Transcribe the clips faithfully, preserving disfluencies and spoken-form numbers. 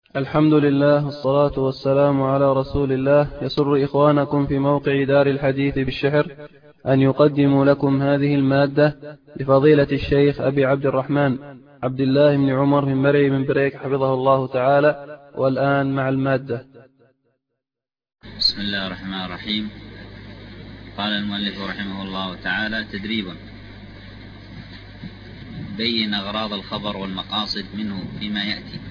الحمد لله والصلاة والسلام على رسول الله. يسر إخوانكم في موقع دار الحديث بالشحر أن يقدموا لكم هذه المادة لفضيلة الشيخ أبي عبد الرحمن عبد الله بن عمر بن مري بن بريك حفظه الله تعالى. والآن مع المادة. بسم الله الرحمن الرحيم. قال المؤلف رحمه الله تعالى: تدريب: بين أغراض الخبر والمقاصد منه فيما يأتي.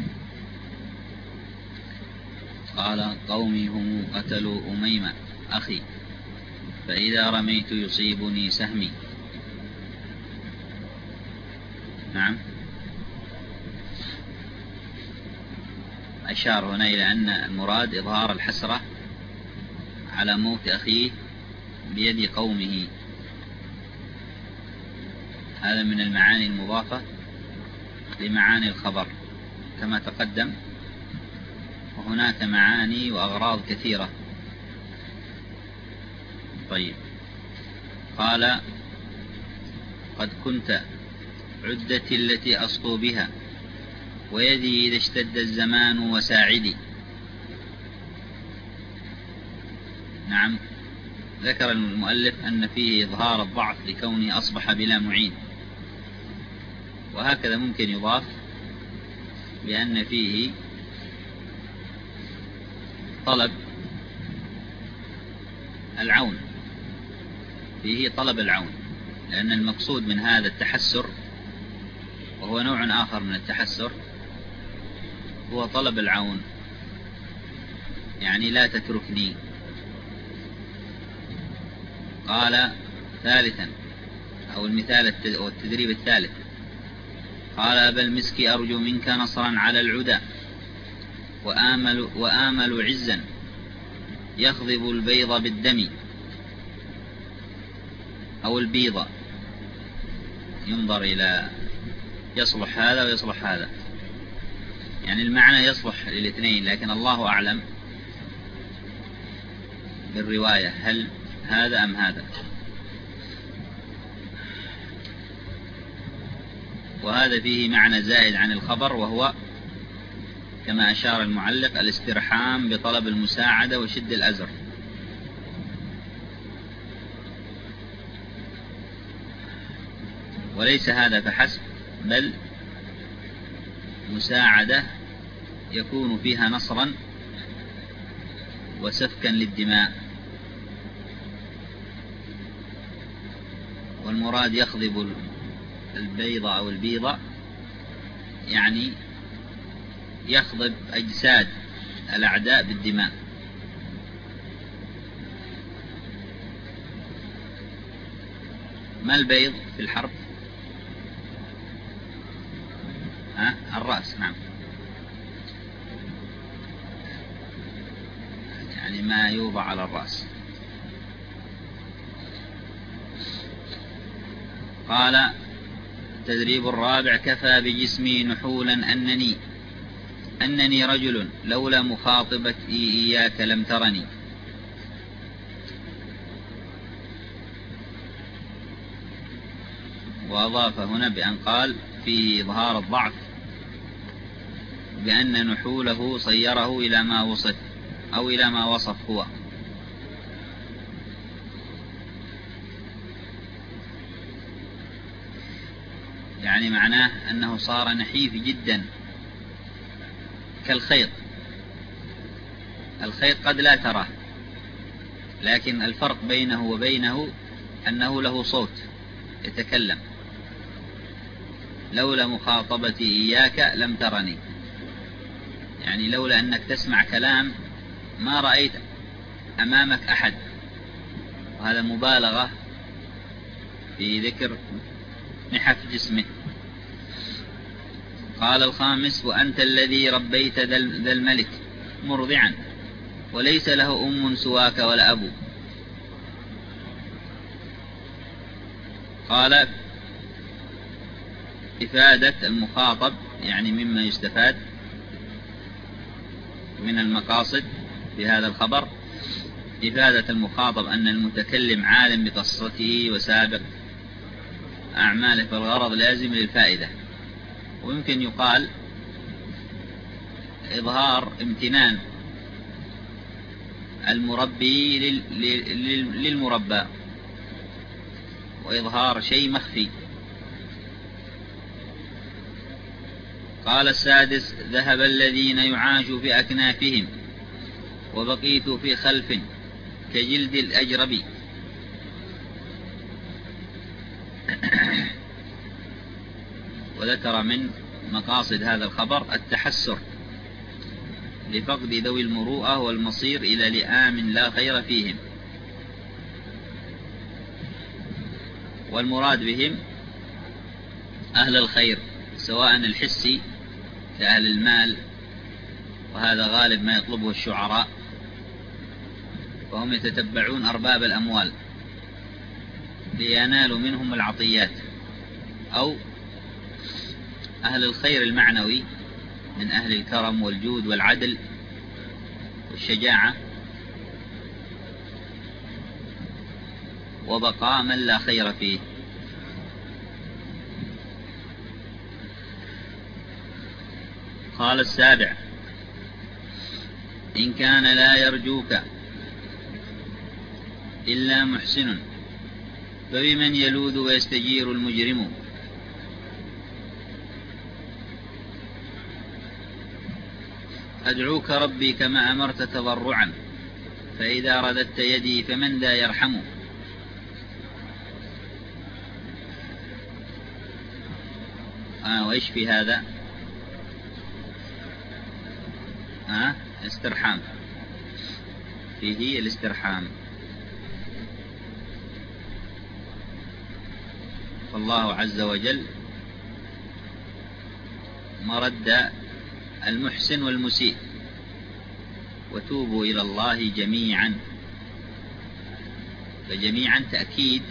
قال: قومي هم قتلوا أميمة أخي، فإذا رميت يصيبني سهمي. نعم، أشار هنا إلى أن المراد إظهار الحسرة على موت أخيه بيد قومه. هذا من المعاني المضافة لمعاني الخبر كما تقدم، وهناك معاني وأغراض كثيرة. طيب، قال: قد كنت عدتي التي أسطو بها، ويدي إذا اشتد الزمان وساعدي. نعم، ذكر المؤلف أن فيه إظهار الضعف لكونه أصبح بلا معين، وهكذا ممكن يضاف بأن فيه طلب العون، فيه طلب العون، لأن المقصود من هذا التحسر، وهو نوع آخر من التحسر، هو طلب العون، يعني لا تتركني. قال ثالثا، أو المثال والتدريب الثالث: قال: أبا المسك أرجو منك نصرا على العدى، وآمل, وآمل عزا يخضب البيض بالدم، أو البيض، ينظر إلى يصلح هذا ويصلح هذا، يعني المعنى يصلح للاثنين، لكن الله أعلم بالرواية هل هذا أم هذا. وهذا فيه معنى زائد عن الخبر، وهو كما أشار المعلق الاسترحام بطلب المساعدة وشد الأزر. وليس هذا فحسب، بل مساعدة يكون فيها نصرا وسفكا للدماء. والمراد يخضب البيض أو البيضة، يعني يخضب أجساد الأعداء بالدماء. ما البيض في الحرب؟ ها؟ الرأس. نعم، يعني ما يوضع على الرأس. قال: التدريب الرابع: كفى بجسمي نحولا أنني أنني رجل، لولا مخاطبتي إياك لم ترني. وأضاف هنا بأن قال فيه إظهار الضعف، بأن نحوله صيره إلى ما وصف أو إلى ما وصف هو. يعني معناه أنه صار نحيف جدا كالخيط. الخيط قد لا تراه، لكن الفرق بينه وبينه أنه له صوت يتكلم. لولا مخاطبتي إياك لم ترني، يعني لولا أنك تسمع كلام ما رأيت أمامك أحد. وهذا مبالغة في ذكر نحف جسمه. قال الخامس: وأنت الذي ربيت ذا الملك مرضعا، وليس له أم سواك ولا أبو. قال: إفادة المخاطب، يعني مما يستفاد من المقاصد بهذا الخبر، إفادة المخاطب أن المتكلم عالم بقصته وسابق أعماله، فالغرض لازم للفائدة. ويمكن يقال إظهار امتنان المربي للمربى، وإظهار شيء مخفي. قال السادس: ذهب الذين يعاش في أكنافهم وبقيت في خلف كجلد الأجرب. وذكر من مقاصد هذا الخبر التحسر لفقد ذوي المروءة والمصير إلى لئام لا خير فيهم، والمراد بهم أهل الخير سواء الحسي كأهل المال، وهذا غالب ما يطلبه الشعراء، وهم يتتبعون أرباب الأموال لينالوا منهم العطيات، أو أهل الخير المعنوي من أهل الكرم والجود والعدل والشجاعة، وبقاء من لا خير فيه. قال السابع: إن كان لا يرجوك إلا محسن فبمن يلوذ ويستجير المجرم. أدعوك ربي كما أمرت تضرعا، فإذا رددت يدي فمن ذا يرحم. آه وإيش في هذا؟ آه استرحام، فيه الاسترحام. فالله عز وجل مرد المحسن والمسيء، وتوبوا إلى الله جميعا. فجميعا تأكيد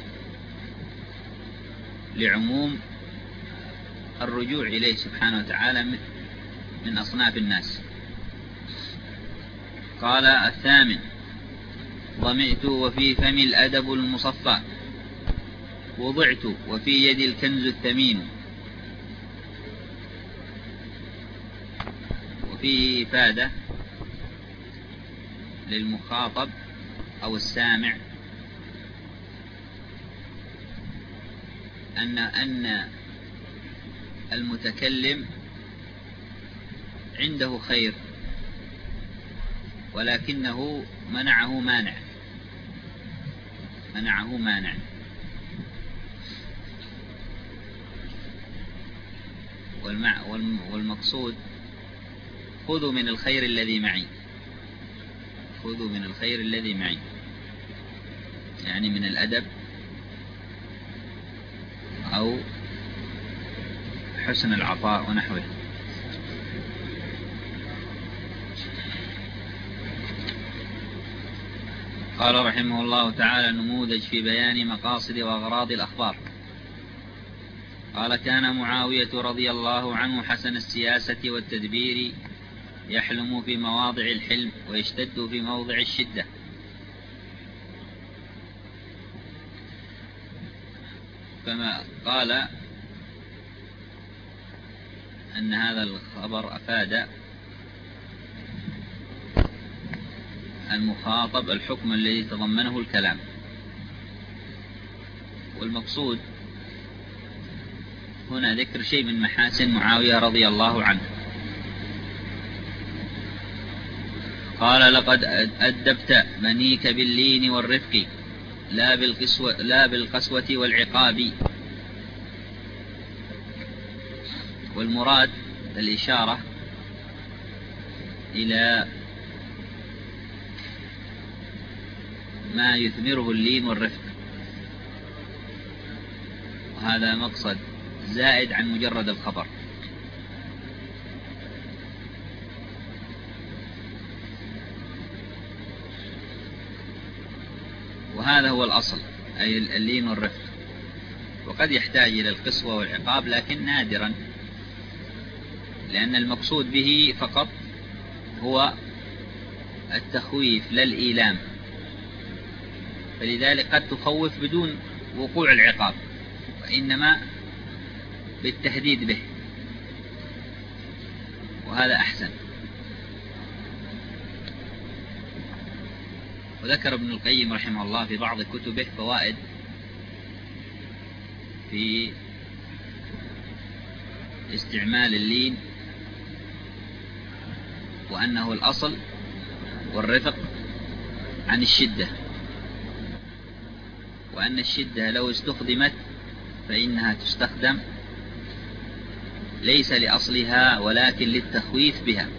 لعموم الرجوع إليه سبحانه وتعالى من أصناف الناس. قال الثامن: ظمئت وفي فمي الأدب المصفى، وضعت وفي يدي الكنز الثمين. وفيه إفادة للمخاطب أو السامع أن أن المتكلم عنده خير، ولكنه منعه مانع منعه مانع والمقصود: خذوا من الخير الذي معي، خذوا من الخير الذي معي، يعني من الأدب أو حسن العطاء ونحوه. قال رحمه الله تعالى: نموذج في بيان مقاصد وأغراض الأخبار. قال: كان معاوية رضي الله عنه حسن السياسة والتدبير، يحلم في مواضع الحلم ويشتد في موضع الشدة. كما قال أن هذا الخبر أفاد المخاطب الحكم الذي تضمنه الكلام، والمقصود هنا ذكر شيء من محاسن معاوية رضي الله عنه. قال: لقد أدبت بنيك باللين والرفق، لا بالقسوة, لا بالقسوة والعقاب. والمراد الإشارة إلى ما يثمره اللين والرفق، وهذا مقصد زائد عن مجرد الخبر. وهذا هو الأصل، أي اللين والرفق، وقد يحتاج إلى القسوة والعقاب لكن نادرا، لأن المقصود به فقط هو التخويف لا الإيلام، فلذلك قد تخوف بدون وقوع العقاب، وإنما بالتهديد به، وهذا أحسن. وذكر ابن القيم رحمه الله في بعض كتبه فوائد في استعمال اللين، وأنه الأصل والرفق عن الشدة، وأن الشدة لو استخدمت فإنها تستخدم ليس لأصلها ولكن للتخويف بها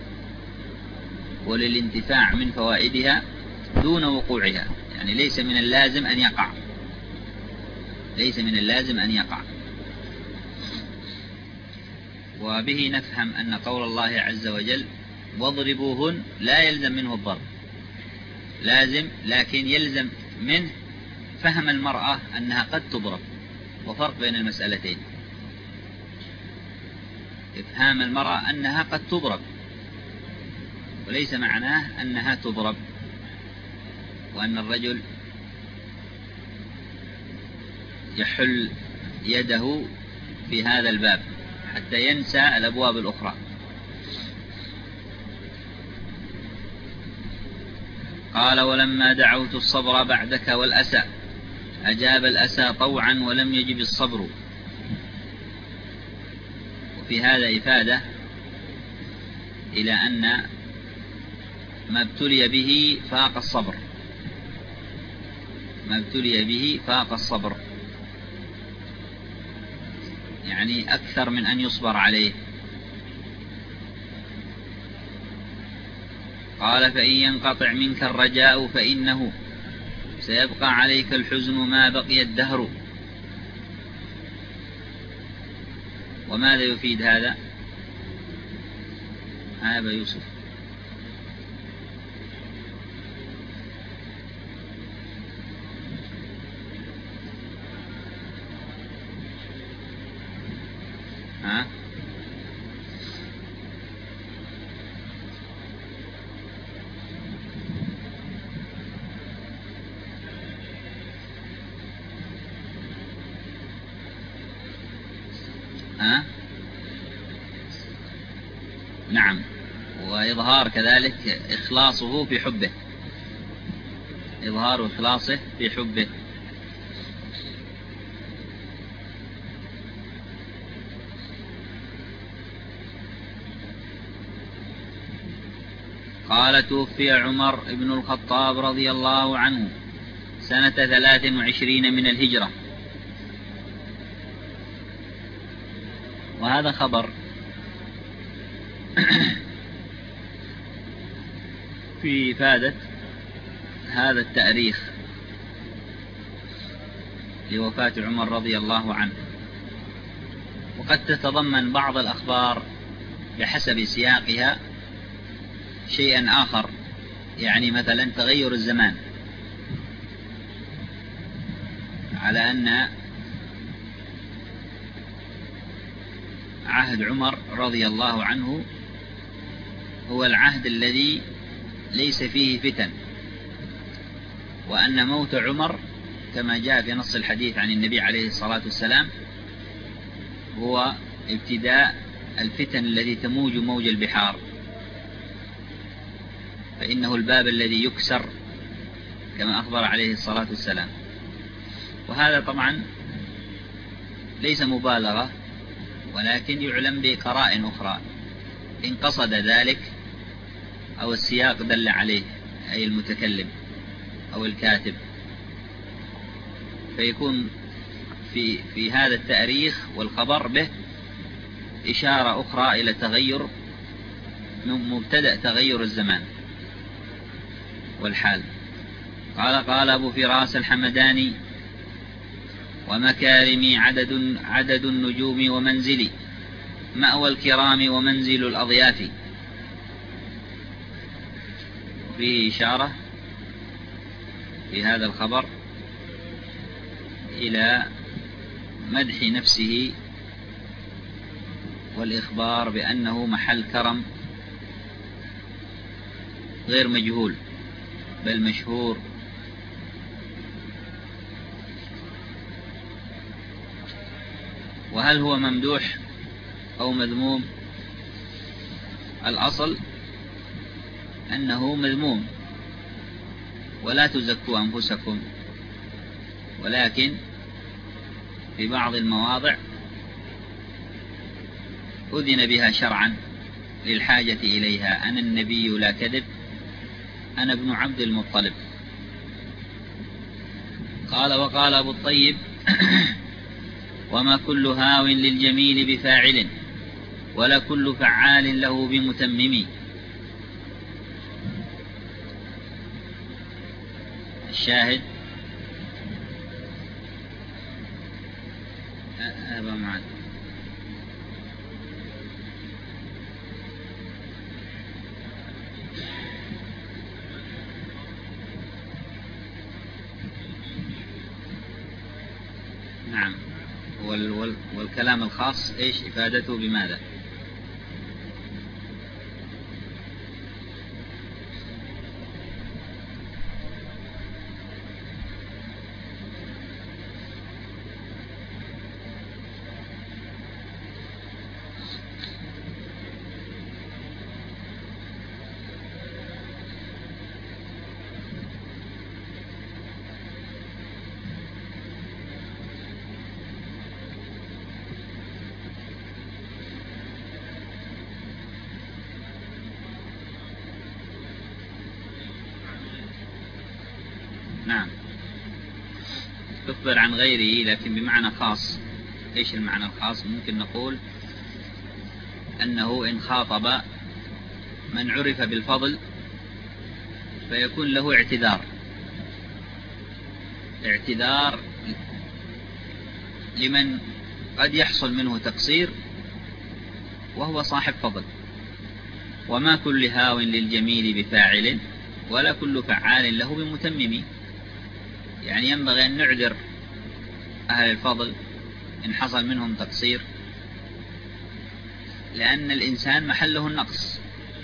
وللانتفاع من فوائدها دون وقوعها، يعني ليس من اللازم أن يقع ليس من اللازم أن يقع وبه نفهم أن قول الله عز وجل واضربوهن لا يلزم منه الضرب، لازم لكن يلزم منه فهم المرأة أنها قد تضرب، وفرق بين المسألتين. إفهام المرأة أنها قد تضرب وليس معناه أنها تضرب، وأن الرجل يحل يده في هذا الباب حتى ينسى الأبواب الأخرى. قال ولما دعوت الصبر بعدك والأسى أجاب الأسى طوعا ولم يجب الصبر. وفي هذا إفادة إلى أن ما ابتلي به فاق الصبر ما ابتلي به فاق الصبر يعني أكثر من أن يصبر عليه. قال فإن ينقطع منك الرجاء فإنه سيبقى عليك الحزن ما بقي الدهر. وماذا يفيد هذا؟ أبا يوسف. ها؟ ها؟ نعم، وإظهار كذلك إخلاصه في حبه إظهار إخلاصه في حبه. قال توفي عمر بن الخطاب رضي الله عنه سنة ثلاث وعشرين من الهجرة. وهذا خبر في إفادة هذا التاريخ لوفاة عمر رضي الله عنه. وقد تتضمن بعض الأخبار بحسب سياقها شيئا آخر، يعني مثلا تغير الزمان، على أن عهد عمر رضي الله عنه هو العهد الذي ليس فيه فتن، وأن موت عمر كما جاء في نص الحديث عن النبي عليه الصلاة والسلام هو ابتداء الفتن الذي تموج موج البحار، فإنه الباب الذي يكسر كما أخبر عليه الصلاة والسلام. وهذا طبعا ليس مبالغة، ولكن يعلم بقرائن أخرى إن قصد ذلك أو السياق دل عليه، أي المتكلم أو الكاتب، فيكون في, في هذا التاريخ والخبر به إشارة أخرى إلى تغير مبتدأ تغير الزمان والحال. قال قال أبو فراس الحمداني ومكارمي عدد, عدد النجوم ومنزلي مأوى الكرام ومنزل الأضياف. فيه إشارة في هذا الخبر إلى مدح نفسه والإخبار بأنه محل كرم غير مجهول بل مشهور. وهل هو ممدوح أو مذموم؟ الأصل أنه مذموم، ولا تزكوا أنفسكم، ولكن في بعض المواضع أذن بها شرعا للحاجة إليها. أنا النبي لا كذب، أنا ابن عبد المطلب. قال وقال أبو الطيب وما كل هاو للجميل بفاعل ولا كل فعال له بمتمم. الشاهد أبا معاذ نعم. وال والكلام الخاص إيش إفادته بماذا؟ نعم، تخبر عن غيره لكن بمعنى خاص. إيش المعنى الخاص؟ ممكن نقول أنه إن خاطب من عرف بالفضل فيكون له اعتذار اعتذار لمن قد يحصل منه تقصير وهو صاحب فضل. وما كل هاو للجميل بفاعل ولا كل فعال له بمتمم. يعني ينبغي أن نعذر أهل الفضل إن حصل منهم تقصير، لأن الإنسان محله النقص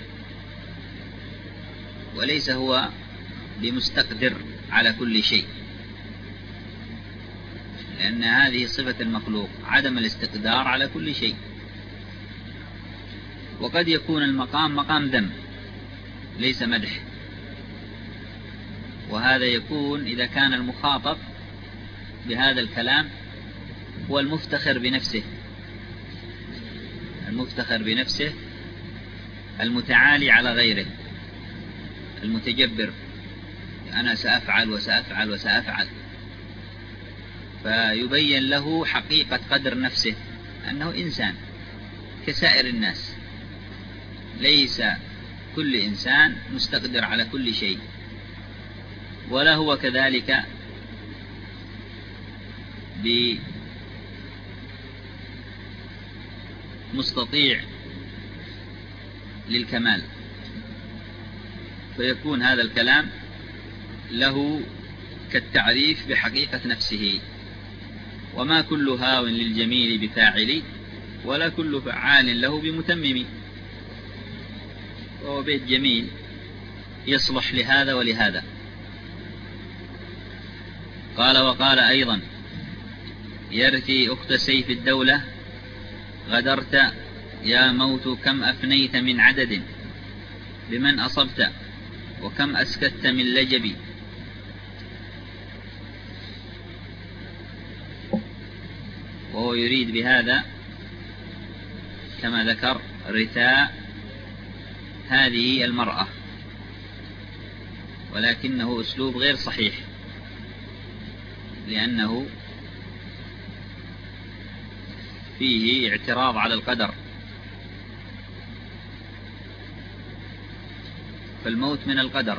وليس هو بمستقدر على كل شيء، لأن هذه صفة المخلوق عدم الاستقدار على كل شيء. وقد يكون المقام مقام ذم ليس مدح، وهذا يكون إذا كان المخاطب بهذا الكلام هو المفتخر بنفسه المفتخر بنفسه المتعالي على غيره، المتجبر، أنا سأفعل وسأفعل وسأفعل، فيبين له حقيقة قدر نفسه أنه إنسان كسائر الناس، ليس كل إنسان مستقدر على كل شيء، ولا هو كذلك بمستطيع للكمال. فيكون هذا الكلام له كالتعريف بحقيقة نفسه. وما كل هاو للجميل بفاعل ولا كل فعال له بمتمم. وهو بيت جميل يصلح لهذا ولهذا. قال وقال أيضا يرثي أخت سيف الدولة غدرت يا موت كم أفنيت من عدد بمن أصبت وكم أسكت من لجب. وهو يريد بهذا كما ذكر رثاء هذه المرأة، ولكنه أسلوب غير صحيح، لأنه فيه اعتراض على القدر. فالموت من القدر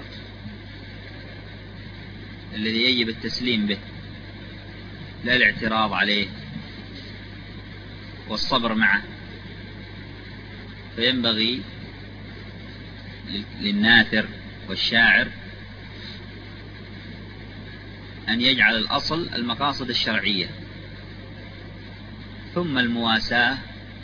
الذي يجب التسليم به، لا الاعتراض عليه والصبر معه. فينبغي للناثر والشاعر أن يجعل الأصل المقاصد الشرعية، ثم المواساة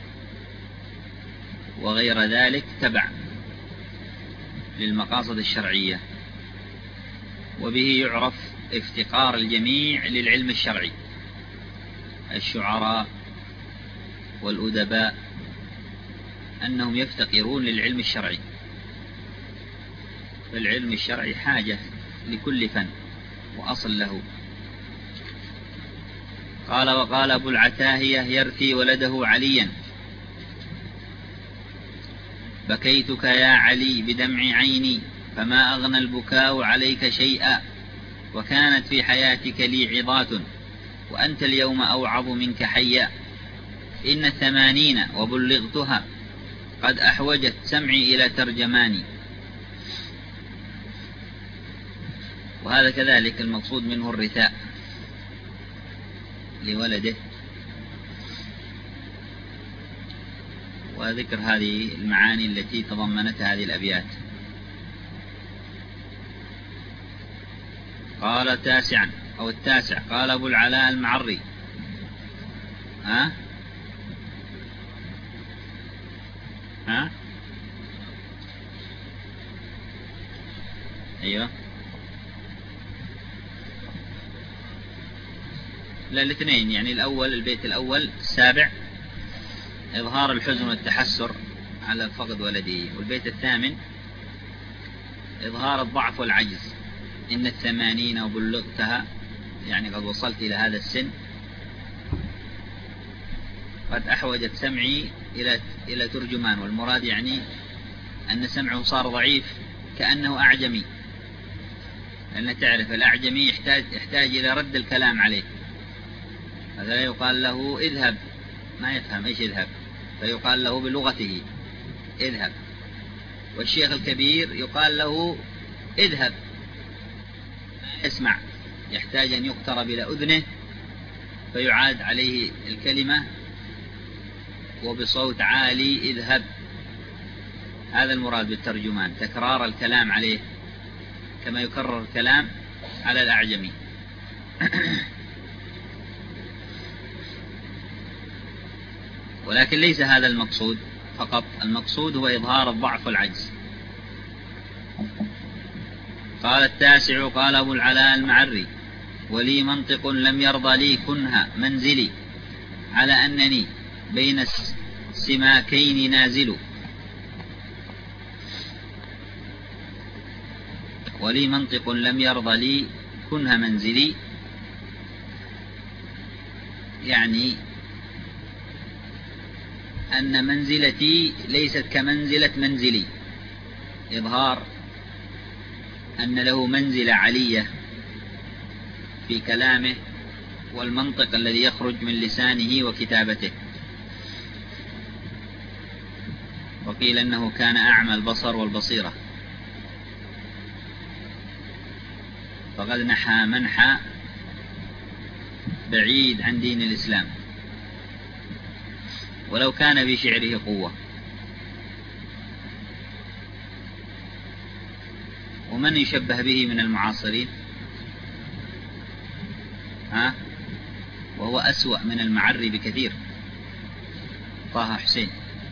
وغير ذلك تبع للمقاصد الشرعية. وبه يعرف افتقار الجميع للعلم الشرعي، الشعراء والأدباء أنهم يفتقرون للعلم الشرعي. فالعلم الشرعي حاجة لكل فن وأصل له. قال وقال أبو العتاهية يرثي ولده عليا: بكيتك يا علي بدمع عيني فما أغنى البكاء عليك شيئا، وكانت في حياتك لي عظات وأنت اليوم أوعظ منك حيا، إن الثمانين وبلغتها قد أحوجت سمعي إلى ترجماني. وهذا كذلك المقصود منه الرثاء لولده، وذكر هذه المعاني التي تضمنتها هذه الأبيات. قال تاسعا أو التاسع قال أبو العلاء المعري: ها ها أيوه لا الاثنين، يعني الأول البيت الأول السابع إظهار الحزن والتحسر على فقد ولده، والبيت الثامن إظهار الضعف والعجز، إن الثمانين وبلغتها يعني قد وصلت إلى هذا السن، قد أحوجت سمعي إلى إلى ترجمان، والمراد يعني أن سمعه صار ضعيف كأنه أعجمي، لأن تعرف الأعجمي يحتاج يحتاج إلى رد الكلام عليه، هذا يقال له اذهب، ما يفهم ايش اذهب، فيقال له بلغته اذهب. والشيخ الكبير يقال له اذهب، اسمع، يحتاج أن يقترب إلى أذنه فيعاد عليه الكلمة وبصوت عالي: اذهب. هذا المراد بالترجمان، تكرار الكلام عليه كما يكرر الكلام على الأعجمي. ولكن ليس هذا المقصود فقط، المقصود هو إظهار الضعف والعجز. قال التاسع قال أبو العلاء المعري: ولي منطق لم يرضى لي كنها منزلي، على أنني بين السماكين نازل. ولي منطق لم يرضى لي كنها منزلي، يعني أن منزلتي ليست كمنزلة منزلي، إظهار أن له منزلة علية في كلامه والمنطق الذي يخرج من لسانه وكتابته. وقيل أنه كان أعمى البصر والبصيرة، فقد نحى منحى بعيد عن دين الإسلام، ولو كان في شعره قوة. ومن يشبه به من المعاصرين؟ ها؟ وهو أسوأ من المعري بكثير، طه حسين.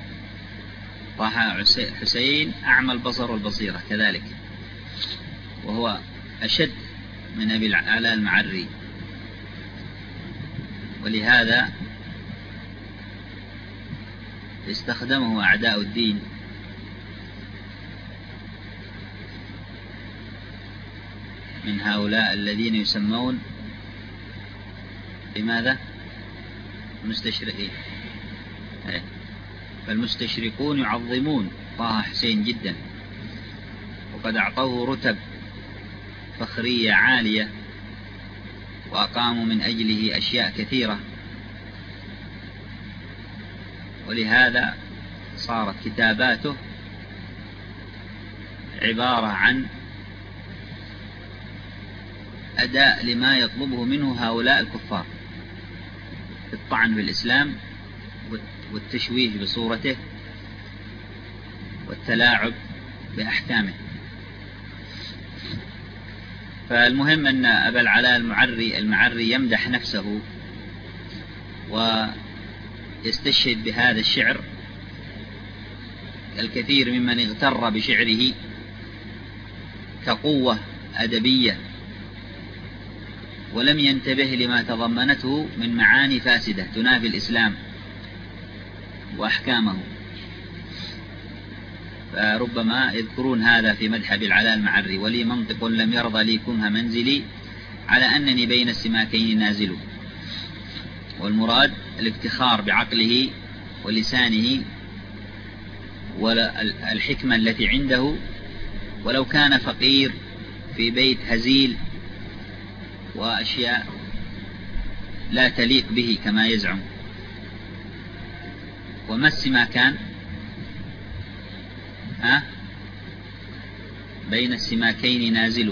طه حسين أعمى البصر والبصيرة كذلك، وهو أشد من أبي العلاء المعري. ولهذا استخدمه أعداء الدين من هؤلاء الذين يسمون بماذا؟ المستشرقين. فالمستشرقون يعظمون طه حسين جدا، وقد أعطوه رتب فخرية عالية، وأقاموا من أجله أشياء كثيرة، ولهذا صارت كتاباته عبارة عن أداء لما يطلبه منه هؤلاء الكفار، الطعن بالإسلام والتشويه بصورته والتلاعب بأحكامه. فالمهم أن أبا العلاء المعري المعري يمدح نفسه ويستشهد بهذا الشعر الكثير ممن اغتر بشعره كقوة أدبية، ولم ينتبه لما تضمنته من معاني فاسدة تنافي الإسلام وأحكامه. فربما يذكرون هذا في مدح أبي العلاء المعري: ولي منطق لم يرضى لي كنه منزلي على أنني بين السماكين نازل. والمراد الافتخار بعقله ولسانه والحكمة التي عنده، ولو كان فقير في بيت هزيل وأشياء لا تليق به كما يزعم. وما السماكان؟ ها؟ بين السماكين نازل.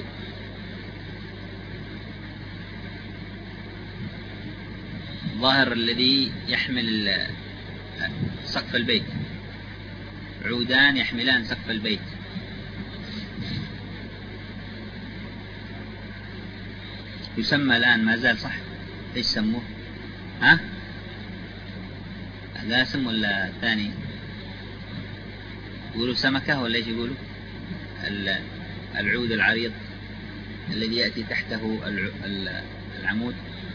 ظاهر الذي يحمل سقف البيت، عودان يحملان سقف البيت. يسمى الآن ما زال صح؟ ايش سموه؟ ها؟ لاسم ولا ثاني؟ يقولوا سمكة ولا ايش يقولوا؟ العود العريض الذي يأتي تحته العمود.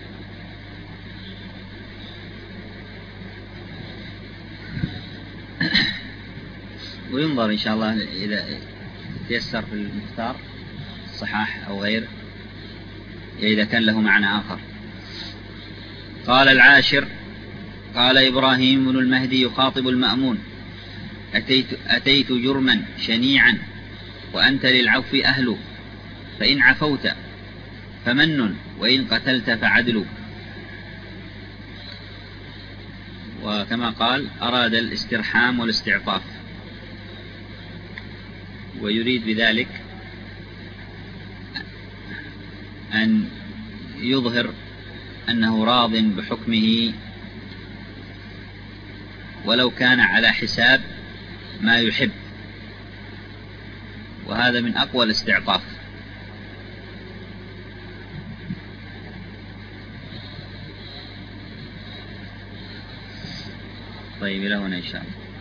وينظر إن شاء الله إذا تيسر في المختار الصحاح أو غيره إذا كان له معنى آخر. قال العاشر: قال إبراهيم بن المهدي يخاطب المأمون: أتيت, أتيت جرما شنيعا وأنت للعفو أهل، فإن عفوت فمن وإن قتلت فعدل. وكما قال أراد الاسترحام والاستعطاف، ويريد بذلك أن يظهر أنه راض بحكمه ولو كان على حساب ما يحب، وهذا من أقوى الاستعطاف. طيب إلى هنا إن شاء الله.